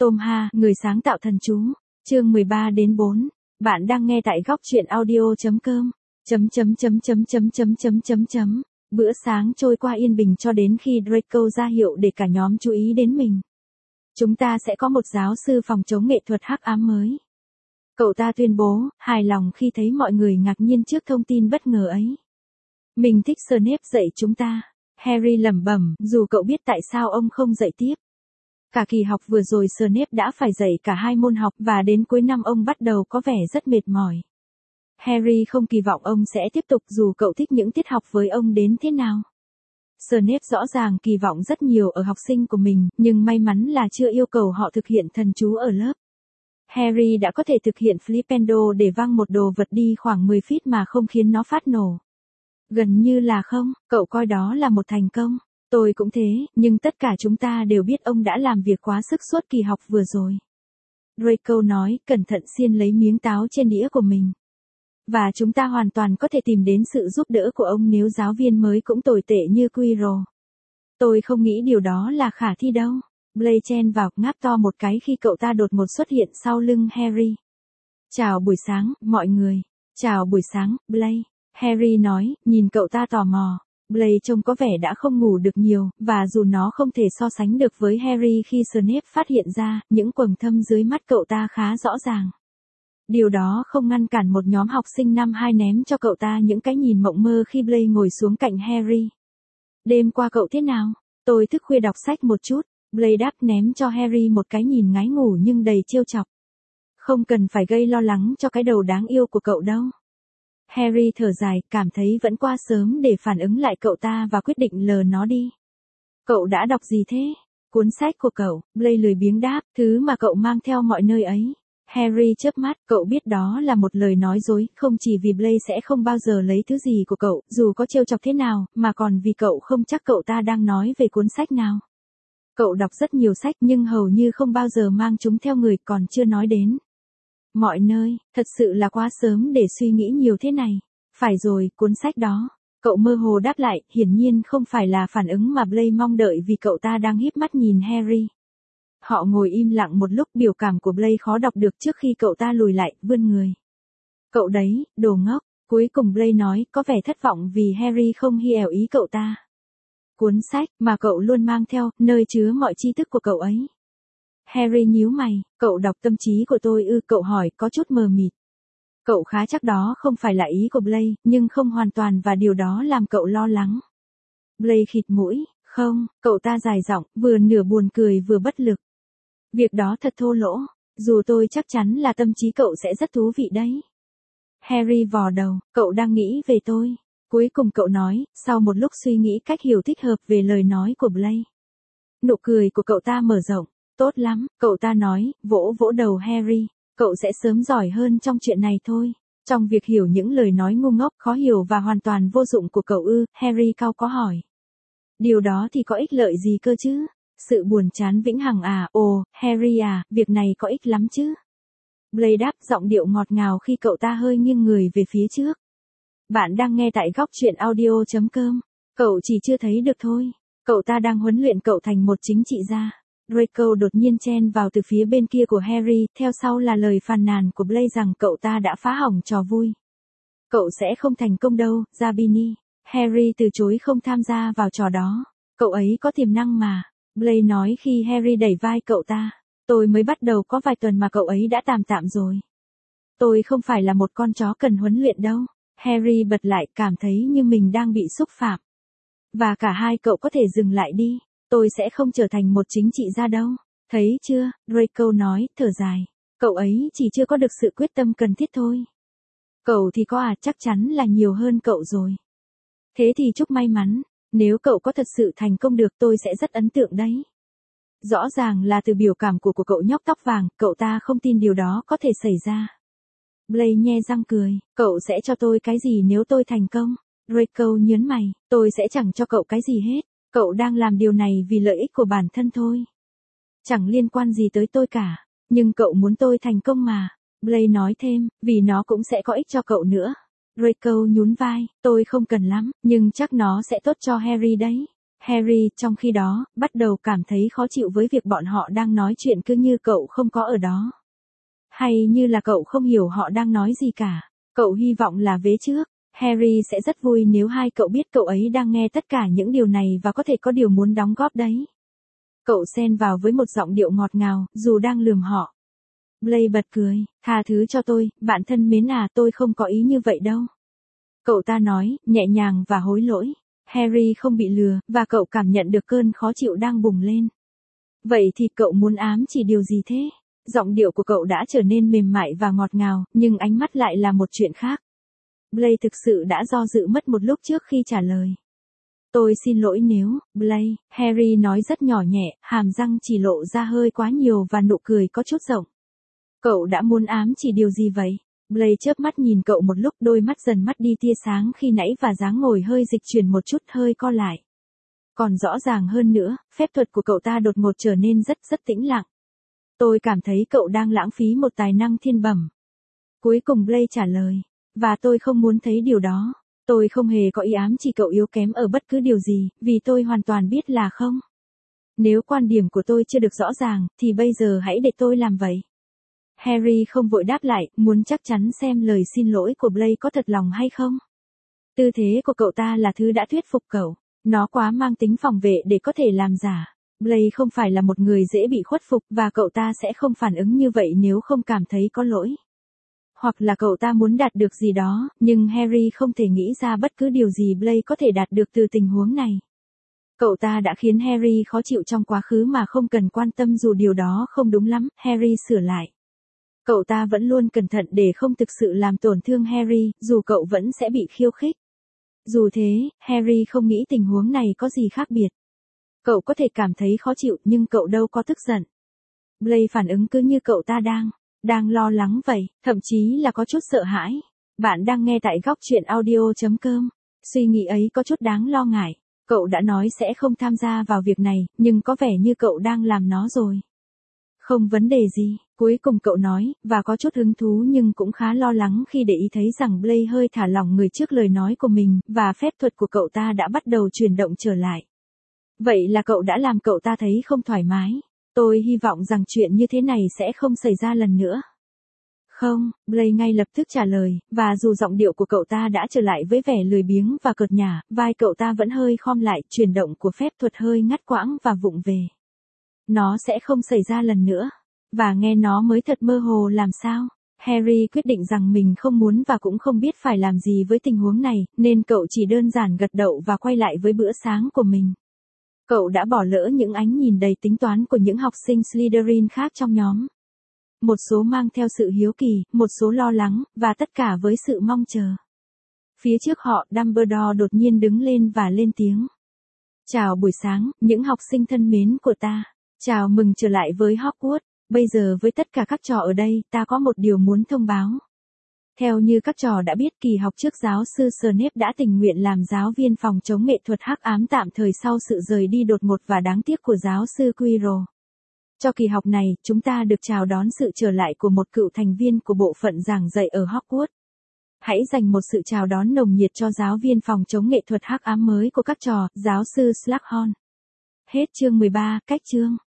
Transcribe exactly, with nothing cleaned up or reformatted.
Tom Ha, người sáng tạo thần chú. Chương mười ba đến bốn. Bạn đang nghe tại góc truyện audio.com. Chấm chấm chấm chấm chấm chấm chấm chấm chấm. Bữa sáng trôi qua yên bình cho đến khi Draco ra hiệu để cả nhóm chú ý đến mình. Chúng ta sẽ có một giáo sư phòng chống nghệ thuật hắc ám mới. Cậu ta tuyên bố, hài lòng khi thấy mọi người ngạc nhiên trước thông tin bất ngờ ấy. Mình thích Snape dạy chúng ta. Harry lẩm bẩm, dù cậu biết tại sao ông không dạy tiếp. Cả kỳ học vừa rồi Snape đã phải dạy cả hai môn học và đến cuối năm ông bắt đầu có vẻ rất mệt mỏi. Harry không kỳ vọng ông sẽ tiếp tục dù cậu thích những tiết học với ông đến thế nào. Snape rõ ràng kỳ vọng rất nhiều ở học sinh của mình, nhưng may mắn là chưa yêu cầu họ thực hiện thần chú ở lớp. Harry đã có thể thực hiện Flipendo để văng một đồ vật đi khoảng mười feet mà không khiến nó phát nổ. Gần như là không, cậu coi đó là một thành công. Tôi cũng thế, nhưng tất cả chúng ta đều biết ông đã làm việc quá sức suốt kỳ học vừa rồi. Draco nói, cẩn thận xiên lấy miếng táo trên đĩa của mình. Và chúng ta hoàn toàn có thể tìm đến sự giúp đỡ của ông nếu giáo viên mới cũng tồi tệ như Quirrell. Tôi không nghĩ điều đó là khả thi đâu. Blaise chen vào, ngáp to một cái khi cậu ta đột ngột xuất hiện sau lưng Harry. Chào buổi sáng, mọi người. Chào buổi sáng, Blaise. Harry nói, nhìn cậu ta tò mò. Blaise trông có vẻ đã không ngủ được nhiều, và dù nó không thể so sánh được với Harry khi Snape phát hiện ra, những quầng thâm dưới mắt cậu ta khá rõ ràng. Điều đó không ngăn cản một nhóm học sinh năm hai ném cho cậu ta những cái nhìn mộng mơ khi Blaise ngồi xuống cạnh Harry. Đêm qua cậu thế nào? Tôi thức khuya đọc sách một chút. Blaise đáp ném cho Harry một cái nhìn ngái ngủ nhưng đầy trêu chọc. Không cần phải gây lo lắng cho cái đầu đáng yêu của cậu đâu. Harry thở dài, cảm thấy vẫn quá sớm để phản ứng lại cậu ta và quyết định lờ nó đi. Cậu đã đọc gì thế? Cuốn sách của cậu, Blaise lười biếng đáp, thứ mà cậu mang theo mọi nơi ấy. Harry chớp mắt, cậu biết đó là một lời nói dối, không chỉ vì Blaise sẽ không bao giờ lấy thứ gì của cậu, dù có trêu chọc thế nào, mà còn vì cậu không chắc cậu ta đang nói về cuốn sách nào. Cậu đọc rất nhiều sách nhưng hầu như không bao giờ mang chúng theo người, còn chưa nói đến mọi nơi, thật sự là quá sớm để suy nghĩ nhiều thế này. Phải rồi, cuốn sách đó. Cậu mơ hồ đáp lại, hiển nhiên không phải là phản ứng mà Blaise mong đợi vì cậu ta đang híp mắt nhìn Harry. Họ ngồi im lặng một lúc, biểu cảm của Blaise khó đọc được trước khi cậu ta lùi lại, vươn người. Cậu đấy, đồ ngốc. Cuối cùng Blaise nói, có vẻ thất vọng vì Harry không hiểu ý cậu ta. Cuốn sách mà cậu luôn mang theo, nơi chứa mọi tri thức của cậu ấy. Harry nhíu mày, cậu đọc tâm trí của tôi ư? Cậu hỏi có chút mờ mịt. Cậu khá chắc đó không phải là ý của Blaise, nhưng không hoàn toàn và điều đó làm cậu lo lắng. Blaise khịt mũi, không, cậu ta dài giọng, vừa nửa buồn cười vừa bất lực. Việc đó thật thô lỗ, dù tôi chắc chắn là tâm trí cậu sẽ rất thú vị đấy. Harry vò đầu, cậu đang nghĩ về tôi. Cuối cùng cậu nói, sau một lúc suy nghĩ cách hiểu thích hợp về lời nói của Blaise. Nụ cười của cậu ta mở rộng. Tốt lắm, cậu ta nói, vỗ vỗ đầu Harry. Cậu sẽ sớm giỏi hơn trong chuyện này thôi. Trong việc hiểu những lời nói ngu ngốc, khó hiểu và hoàn toàn vô dụng của cậu ư? Harry cau có hỏi. Điều đó thì có ích lợi gì cơ chứ? Sự buồn chán vĩnh hằng à? Ồ, Harry à, việc này có ích lắm chứ? Blaise đáp, giọng điệu ngọt ngào khi cậu ta hơi nghiêng người về phía trước. Bạn đang nghe tại góc truyện audio.com. Cậu chỉ chưa thấy được thôi. Cậu ta đang huấn luyện cậu thành một chính trị gia. Draco đột nhiên chen vào từ phía bên kia của Harry, theo sau là lời phàn nàn của Blaise rằng cậu ta đã phá hỏng trò vui. Cậu sẽ không thành công đâu, Zabini. Harry từ chối không tham gia vào trò đó. Cậu ấy có tiềm năng mà. Blaise nói khi Harry đẩy vai cậu ta. Tôi mới bắt đầu có vài tuần mà cậu ấy đã tạm tạm rồi. Tôi không phải là một con chó cần huấn luyện đâu. Harry bật lại, cảm thấy như mình đang bị xúc phạm. Và cả hai cậu có thể dừng lại đi. Tôi sẽ không trở thành một chính trị gia đâu. Thấy chưa, Draco nói, thở dài. Cậu ấy chỉ chưa có được sự quyết tâm cần thiết thôi. Cậu thì có à, chắc chắn là nhiều hơn cậu rồi. Thế thì chúc may mắn. Nếu cậu có thật sự thành công được tôi sẽ rất ấn tượng đấy. Rõ ràng là từ biểu cảm của của cậu nhóc tóc vàng, cậu ta không tin điều đó có thể xảy ra. Blaise nhe răng cười, cậu sẽ cho tôi cái gì nếu tôi thành công? Draco nhớn mày, tôi sẽ chẳng cho cậu cái gì hết. Cậu đang làm điều này vì lợi ích của bản thân thôi. Chẳng liên quan gì tới tôi cả. Nhưng cậu muốn tôi thành công mà. Blaise nói thêm, vì nó cũng sẽ có ích cho cậu nữa. Draco nhún vai, tôi không cần lắm, nhưng chắc nó sẽ tốt cho Harry đấy. Harry, trong khi đó, bắt đầu cảm thấy khó chịu với việc bọn họ đang nói chuyện cứ như cậu không có ở đó. Hay như là cậu không hiểu họ đang nói gì cả. Cậu hy vọng là vế trước, Harry sẽ rất vui nếu hai cậu biết cậu ấy đang nghe tất cả những điều này và có thể có điều muốn đóng góp đấy. Cậu xen vào với một giọng điệu ngọt ngào, dù đang lườm họ. Blaise bật cười, tha thứ cho tôi, bạn thân mến à, tôi không có ý như vậy đâu. Cậu ta nói, nhẹ nhàng và hối lỗi. Harry không bị lừa, và cậu cảm nhận được cơn khó chịu đang bùng lên. Vậy thì cậu muốn ám chỉ điều gì thế? Giọng điệu của cậu đã trở nên mềm mại và ngọt ngào, nhưng ánh mắt lại là một chuyện khác. Blaise thực sự đã do dự mất một lúc trước khi trả lời. Tôi xin lỗi nếu, Blaise, Harry nói rất nhỏ nhẹ, hàm răng chỉ lộ ra hơi quá nhiều và nụ cười có chút rộng. Cậu đã muốn ám chỉ điều gì vậy? Blaise chớp mắt nhìn cậu một lúc, đôi mắt dần mất đi tia sáng khi nãy và dáng ngồi hơi dịch chuyển một chút, hơi co lại. Còn rõ ràng hơn nữa, phép thuật của cậu ta đột ngột trở nên rất rất tĩnh lặng. Tôi cảm thấy cậu đang lãng phí một tài năng thiên bẩm. Cuối cùng Blaise trả lời. Và tôi không muốn thấy điều đó. Tôi không hề có ý ám chỉ cậu yếu kém ở bất cứ điều gì, vì tôi hoàn toàn biết là không. Nếu quan điểm của tôi chưa được rõ ràng, thì bây giờ hãy để tôi làm vậy. Harry không vội đáp lại, muốn chắc chắn xem lời xin lỗi của Blaise có thật lòng hay không. Tư thế của cậu ta là thứ đã thuyết phục cậu. Nó quá mang tính phòng vệ để có thể làm giả. Blaise không phải là một người dễ bị khuất phục và cậu ta sẽ không phản ứng như vậy nếu không cảm thấy có lỗi. Hoặc là cậu ta muốn đạt được gì đó, nhưng Harry không thể nghĩ ra bất cứ điều gì Blaise có thể đạt được từ tình huống này. Cậu ta đã khiến Harry khó chịu trong quá khứ mà không cần quan tâm dù điều đó không đúng lắm, Harry sửa lại. Cậu ta vẫn luôn cẩn thận để không thực sự làm tổn thương Harry, dù cậu vẫn sẽ bị khiêu khích. Dù thế, Harry không nghĩ tình huống này có gì khác biệt. Cậu có thể cảm thấy khó chịu nhưng cậu đâu có tức giận. Blaise phản ứng cứ như cậu ta đang, đang lo lắng vậy, thậm chí là có chút sợ hãi. Bạn đang nghe tại góc truyện audio chấm com. Suy nghĩ ấy có chút đáng lo ngại. Cậu đã nói sẽ không tham gia vào việc này, nhưng có vẻ như cậu đang làm nó rồi. Không vấn đề gì, cuối cùng cậu nói, và có chút hứng thú nhưng cũng khá lo lắng khi để ý thấy rằng Blaise hơi thả lỏng người trước lời nói của mình, và phép thuật của cậu ta đã bắt đầu chuyển động trở lại. Vậy là cậu đã làm cậu ta thấy không thoải mái. Tôi hy vọng rằng chuyện như thế này sẽ không xảy ra lần nữa. Không, Blaise ngay lập tức trả lời, và dù giọng điệu của cậu ta đã trở lại với vẻ lười biếng và cợt nhả, vai cậu ta vẫn hơi khom lại, chuyển động của phép thuật hơi ngắt quãng và vụng về. Nó sẽ không xảy ra lần nữa. Và nghe nó mới thật mơ hồ làm sao. Harry quyết định rằng mình không muốn và cũng không biết phải làm gì với tình huống này, nên cậu chỉ đơn giản gật đầu và quay lại với bữa sáng của mình. Cậu đã bỏ lỡ những ánh nhìn đầy tính toán của những học sinh Slytherin khác trong nhóm. Một số mang theo sự hiếu kỳ, một số lo lắng, và tất cả với sự mong chờ. Phía trước họ, Dumbledore đột nhiên đứng lên và lên tiếng. Chào buổi sáng, những học sinh thân mến của ta. Chào mừng trở lại với Hogwarts. Bây giờ với tất cả các trò ở đây, ta có một điều muốn thông báo. Theo như các trò đã biết, kỳ học trước giáo sư Snape đã tình nguyện làm giáo viên phòng chống nghệ thuật hắc ám tạm thời sau sự rời đi đột ngột và đáng tiếc của giáo sư Quirrell. Cho kỳ học này, chúng ta được chào đón sự trở lại của một cựu thành viên của bộ phận giảng dạy ở Hogwarts. Hãy dành một sự chào đón nồng nhiệt cho giáo viên phòng chống nghệ thuật hắc ám mới của các trò, giáo sư Slughorn. Hết chương mười ba, cách chương.